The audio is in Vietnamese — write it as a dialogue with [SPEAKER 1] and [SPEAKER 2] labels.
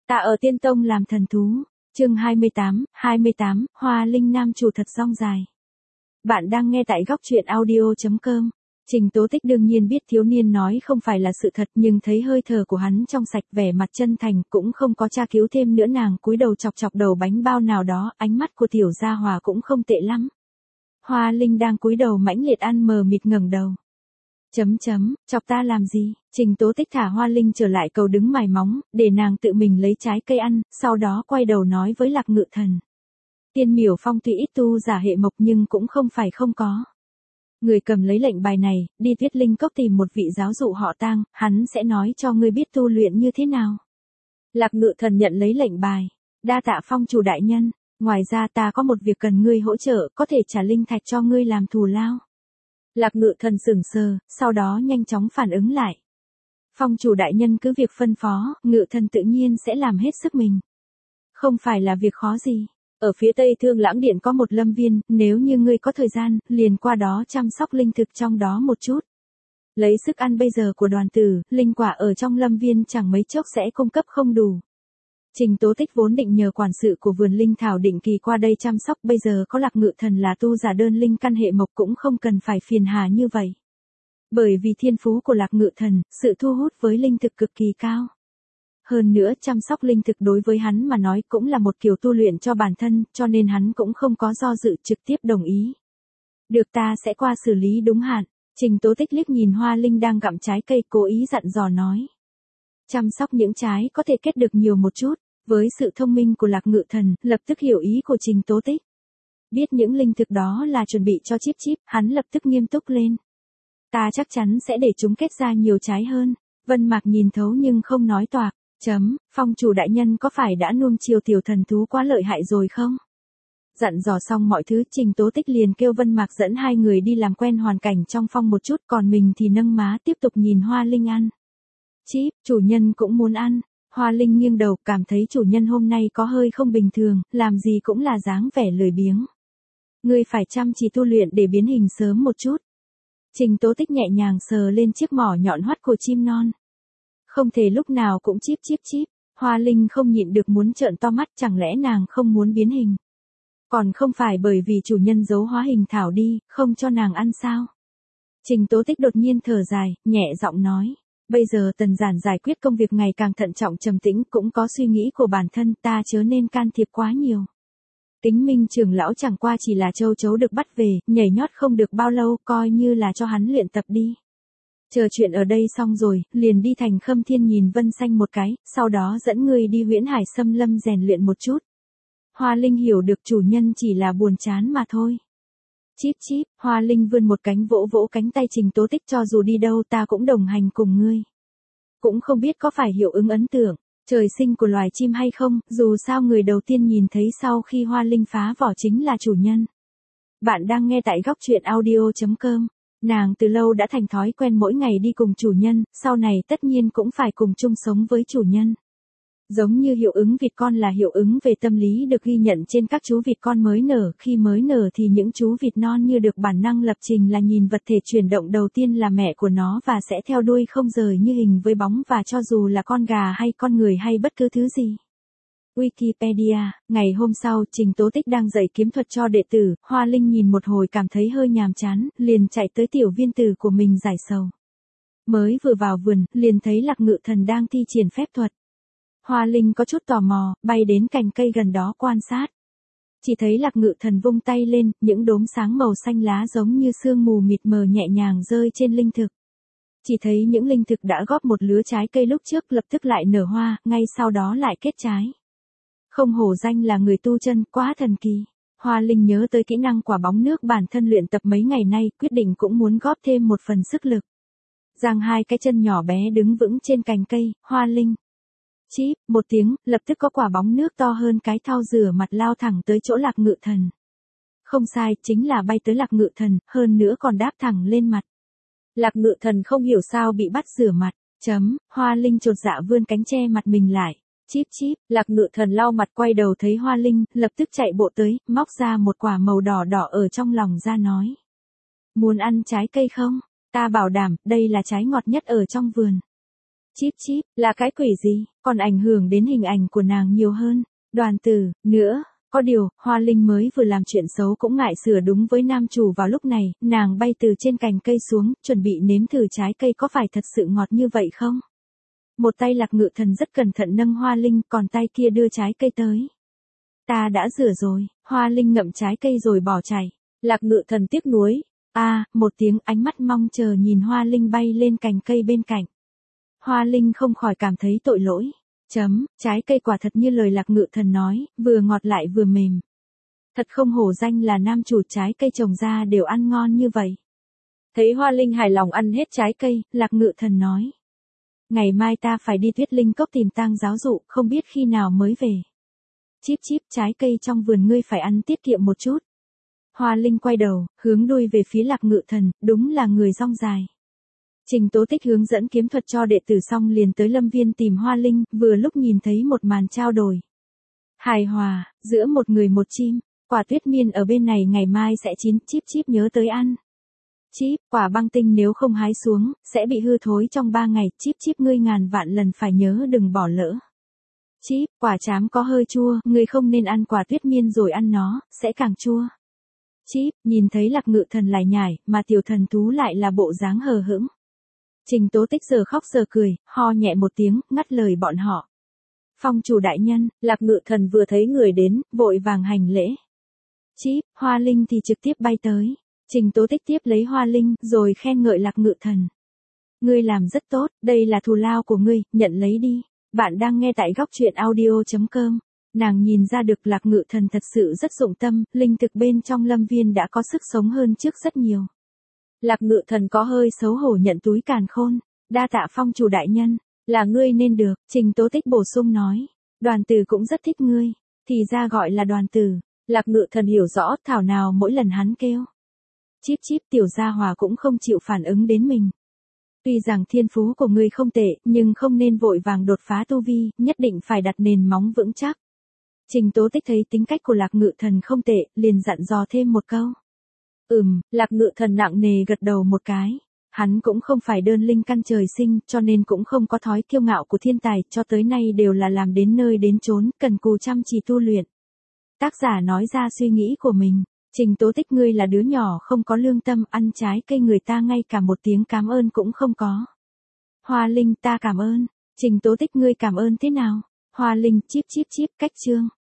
[SPEAKER 1] Ta ở Tiên Tông làm thần thú. Chương 28, Hoa Linh nam chủ thật dong dài. Bạn đang nghe tại góc truyện audio.com. Trình Tố Tích đương nhiên biết thiếu niên nói không phải là sự thật, nhưng thấy hơi thở của hắn trong sạch, vẻ mặt chân thành, cũng không có tra cứu thêm nữa. Nàng cúi đầu chọc chọc đầu bánh bao nào đó, ánh mắt của tiểu gia hòa cũng không tệ lắm. Hoa Linh đang cúi đầu mãnh liệt ăn, mờ mịt ngẩng đầu. Chọc ta làm gì? Trình Tố Tích thả Hoa Linh trở lại cầu đứng mài móng, để nàng tự mình lấy trái cây ăn, sau đó quay đầu nói với Lạc Ngự Thần. Tiên Miểu Phong tuy ít tu giả hệ mộc nhưng cũng không phải không có. Người cầm lấy lệnh bài này, đi Tuyết Linh Cốc tìm một vị giáo dụ họ Tang, hắn sẽ nói cho ngươi biết tu luyện như thế nào. Lạc Ngự Thần nhận lấy lệnh bài. Đa tạ phong chủ đại nhân, ngoài ra ta có một việc cần ngươi hỗ trợ, có thể trả linh thạch cho ngươi làm thù lao. Lạc Ngự Thần sững sờ, sau đó nhanh chóng phản ứng lại. Phong chủ đại nhân cứ việc phân phó, Ngự Thần tự nhiên sẽ làm hết sức mình. Không phải là việc khó gì. Ở phía Tây Thương Lãng Điện có một lâm viên, nếu như ngươi có thời gian, liền qua đó chăm sóc linh thực trong đó một chút. Lấy sức ăn bây giờ của đoàn tử, linh quả ở trong lâm viên chẳng mấy chốc sẽ cung cấp không đủ. Trình Tố Tích vốn định nhờ quản sự của vườn linh thảo định kỳ qua đây chăm sóc, bây giờ có Lạc Ngự Thần là tu giả đơn linh căn hệ mộc cũng không cần phải phiền hà như vậy. Bởi vì thiên phú của Lạc Ngự Thần, sự thu hút với linh thực cực kỳ cao. Hơn nữa chăm sóc linh thực đối với hắn mà nói cũng là một kiểu tu luyện cho bản thân, cho nên hắn cũng không có do dự, trực tiếp đồng ý. Được, ta sẽ qua xử lý đúng hạn. Trình Tố Tích liếc nhìn Hoa Linh đang gặm trái cây, cố ý dặn dò nói. Chăm sóc những trái có thể kết được nhiều một chút. Với sự thông minh của Lạc Ngự Thần, lập tức hiểu ý của Trình Tố Tích. Biết những linh thực đó là chuẩn bị cho Chíp Chíp, hắn lập tức nghiêm túc lên. Ta chắc chắn sẽ để chúng kết ra nhiều trái hơn. Vân Mạc nhìn thấu nhưng không nói toạc. Phong chủ đại nhân có phải đã nuông chiều tiểu thần thú quá lợi hại rồi không? Dặn dò xong mọi thứ, Trình Tố Tích liền kêu Vân Mạc dẫn hai người đi làm quen hoàn cảnh trong phong một chút, còn mình thì nâng má tiếp tục nhìn Hoa Linh ăn. Chíp, chủ nhân cũng muốn ăn. Hoa Linh nghiêng đầu, cảm thấy chủ nhân hôm nay có hơi không bình thường, làm gì cũng là dáng vẻ lười biếng. Ngươi phải chăm chỉ tu luyện để biến hình sớm một chút. Trình Tố Tích nhẹ nhàng sờ lên chiếc mỏ nhọn hoắt của chim non. Không thể lúc nào cũng chíp chíp chíp. Hoa Linh không nhịn được muốn trợn to mắt, chẳng lẽ nàng không muốn biến hình? Còn không phải bởi vì chủ nhân giấu hóa hình thảo đi, không cho nàng ăn sao? Trình Tố Tích đột nhiên thở dài, nhẹ giọng nói. Bây giờ Tần Giản giải quyết công việc ngày càng thận trọng trầm tĩnh, cũng có suy nghĩ của bản thân, ta chớ nên can thiệp quá nhiều. Tính Minh trưởng lão chẳng qua chỉ là châu chấu được bắt về, nhảy nhót không được bao lâu, coi như là cho hắn luyện tập đi. Chờ chuyện ở đây xong rồi, liền đi thành Khâm Thiên nhìn Vân Xanh một cái, sau đó dẫn ngươi đi Huyễn Hải Xâm Lâm rèn luyện một chút. Hoa Linh hiểu được chủ nhân chỉ là buồn chán mà thôi. Chíp chíp, Hoa Linh vươn một cánh vỗ vỗ cánh tay Trình Tố Tích, cho dù đi đâu ta cũng đồng hành cùng ngươi. Cũng không biết có phải hiệu ứng ấn tượng, trời sinh của loài chim hay không, dù sao người đầu tiên nhìn thấy sau khi Hoa Linh phá vỏ chính là chủ nhân. Bạn đang nghe tại góc truyện audio.com. Nàng từ lâu đã thành thói quen mỗi ngày đi cùng chủ nhân, sau này tất nhiên cũng phải cùng chung sống với chủ nhân. Giống như hiệu ứng vịt con là hiệu ứng về tâm lý được ghi nhận trên các chú vịt con mới nở, khi mới nở thì những chú vịt non như được bản năng lập trình là nhìn vật thể chuyển động đầu tiên là mẹ của nó và sẽ theo đuôi không rời như hình với bóng, và cho dù là con gà hay con người hay bất cứ thứ gì. Wikipedia, ngày hôm sau, Trình Tố Tích đang dạy kiếm thuật cho đệ tử, Hoa Linh nhìn một hồi cảm thấy hơi nhàm chán, liền chạy tới tiểu viên tử của mình giải sầu. Mới vừa vào vườn, liền thấy Lạc Ngự Thần đang thi triển phép thuật. Hoa Linh có chút tò mò, bay đến cành cây gần đó quan sát. Chỉ thấy Lạc Ngự Thần vung tay lên, những đốm sáng màu xanh lá giống như sương mù mịt mờ nhẹ nhàng rơi trên linh thực. Chỉ thấy những linh thực đã góp một lứa trái cây lúc trước lập tức lại nở hoa, ngay sau đó lại kết trái. Không hổ danh là người tu chân, quá thần kỳ. Hoa Linh nhớ tới kỹ năng quả bóng nước bản thân luyện tập mấy ngày nay, quyết định cũng muốn góp thêm một phần sức lực. Giang hai cái chân nhỏ bé đứng vững trên cành cây, Hoa Linh. Chíp, một tiếng, lập tức có quả bóng nước to hơn cái thau rửa mặt lao thẳng tới chỗ Lạc Ngự Thần. Không sai, chính là bay tới Lạc Ngự Thần, hơn nữa còn đáp thẳng lên mặt. Lạc Ngự Thần không hiểu sao bị bắt rửa mặt. Hoa Linh chột dạ vươn cánh che mặt mình lại. Chíp chíp, Lạc Ngự Thần lau mặt quay đầu thấy Hoa Linh, lập tức chạy bộ tới, móc ra một quả màu đỏ đỏ ở trong lòng ra nói. Muốn ăn trái cây không? Ta bảo đảm, đây là trái ngọt nhất ở trong vườn. Chíp chíp, là cái quỷ gì, còn ảnh hưởng đến hình ảnh của nàng nhiều hơn. Đoàn Tử, nữa. Có điều, Hoa Linh mới vừa làm chuyện xấu cũng ngại sửa đúng với nam chủ vào lúc này, nàng bay từ trên cành cây xuống, chuẩn bị nếm thử trái cây có phải thật sự ngọt như vậy không? Một tay Lạc Ngự Thần rất cẩn thận nâng Hoa Linh, còn tay kia đưa trái cây tới. Ta đã rửa rồi, Hoa Linh ngậm trái cây rồi bỏ chạy. Lạc Ngự Thần tiếc nuối. Một tiếng, ánh mắt mong chờ nhìn Hoa Linh bay lên cành cây bên cạnh. Hoa Linh không khỏi cảm thấy tội lỗi. Trái cây quả thật như lời Lạc Ngự Thần nói, vừa ngọt lại vừa mềm. Thật không hổ danh là nam chủ, trái cây trồng ra đều ăn ngon như vậy. Thấy Hoa Linh hài lòng ăn hết trái cây, Lạc Ngự Thần nói. Ngày mai ta phải đi Tuyết Linh Cốc tìm Tang giáo dụ, không biết khi nào mới về. Chíp chíp, trái cây trong vườn ngươi phải ăn tiết kiệm một chút. Hoa Linh quay đầu, hướng đuôi về phía Lạc Ngự Thần, đúng là người rong dài. Trình Tố Tích hướng dẫn kiếm thuật cho đệ tử xong liền tới Lâm Viên tìm Hoa Linh, vừa lúc nhìn thấy một màn trao đổi hài hòa, giữa một người một chim, quả tuyết miên ở bên này ngày mai sẽ chín, chíp chíp nhớ tới ăn. Chíp, quả băng tinh nếu không hái xuống, sẽ bị hư thối trong 3 ngày, chíp chíp ngươi ngàn vạn lần phải nhớ đừng bỏ lỡ. Chíp, quả trám có hơi chua, ngươi không nên ăn quả tuyết miên rồi ăn nó, sẽ càng chua. Chíp, nhìn thấy Lạc Ngự Thần lại nhải, mà tiểu thần thú lại là bộ dáng hờ hững. Trình Tố Tích giờ khóc giờ cười, ho nhẹ một tiếng, ngắt lời bọn họ. Phong chủ đại nhân, Lạc Ngự Thần vừa thấy người đến, vội vàng hành lễ. Chíp, Hoa Linh thì trực tiếp bay tới. Trình Tố Tích tiếp lấy Hoa Linh, rồi khen ngợi Lạc Ngự Thần. Ngươi làm rất tốt, đây là thù lao của ngươi, nhận lấy đi. Bạn đang nghe tại góc truyện audio.com. Nàng nhìn ra được Lạc Ngự Thần thật sự rất dụng tâm, linh thực bên trong Lâm Viên đã có sức sống hơn trước rất nhiều. Lạc Ngự Thần có hơi xấu hổ nhận túi càn khôn. Đa tạ phong chủ đại nhân, là ngươi nên được, Trình Tố Tích bổ sung nói. Đoàn Tử cũng rất thích ngươi, thì ra gọi là Đoàn Tử. Lạc Ngự Thần hiểu rõ, thảo nào mỗi lần hắn kêu. Chíp chíp, tiểu gia hòa cũng không chịu phản ứng đến mình. Tuy rằng thiên phú của ngươi không tệ, nhưng không nên vội vàng đột phá tu vi, nhất định phải đặt nền móng vững chắc. Trình Tố Tích thấy tính cách của Lạc Ngự Thần không tệ, liền dặn dò thêm một câu. Lạc Ngự Thần nặng nề gật đầu một cái. Hắn cũng không phải đơn linh căn trời sinh, cho nên cũng không có thói kiêu ngạo của thiên tài, cho tới nay đều là làm đến nơi đến chốn, cần cù chăm chỉ tu luyện. Tác giả nói ra suy nghĩ của mình. Trình Tố Tích, ngươi là đứa nhỏ không có lương tâm, ăn trái cây người ta ngay cả một tiếng cảm ơn cũng không có. Hoa Linh, ta cảm ơn. Trình Tố Tích, ngươi cảm ơn thế nào? Hoa Linh, chíp chíp chíp, cách chương.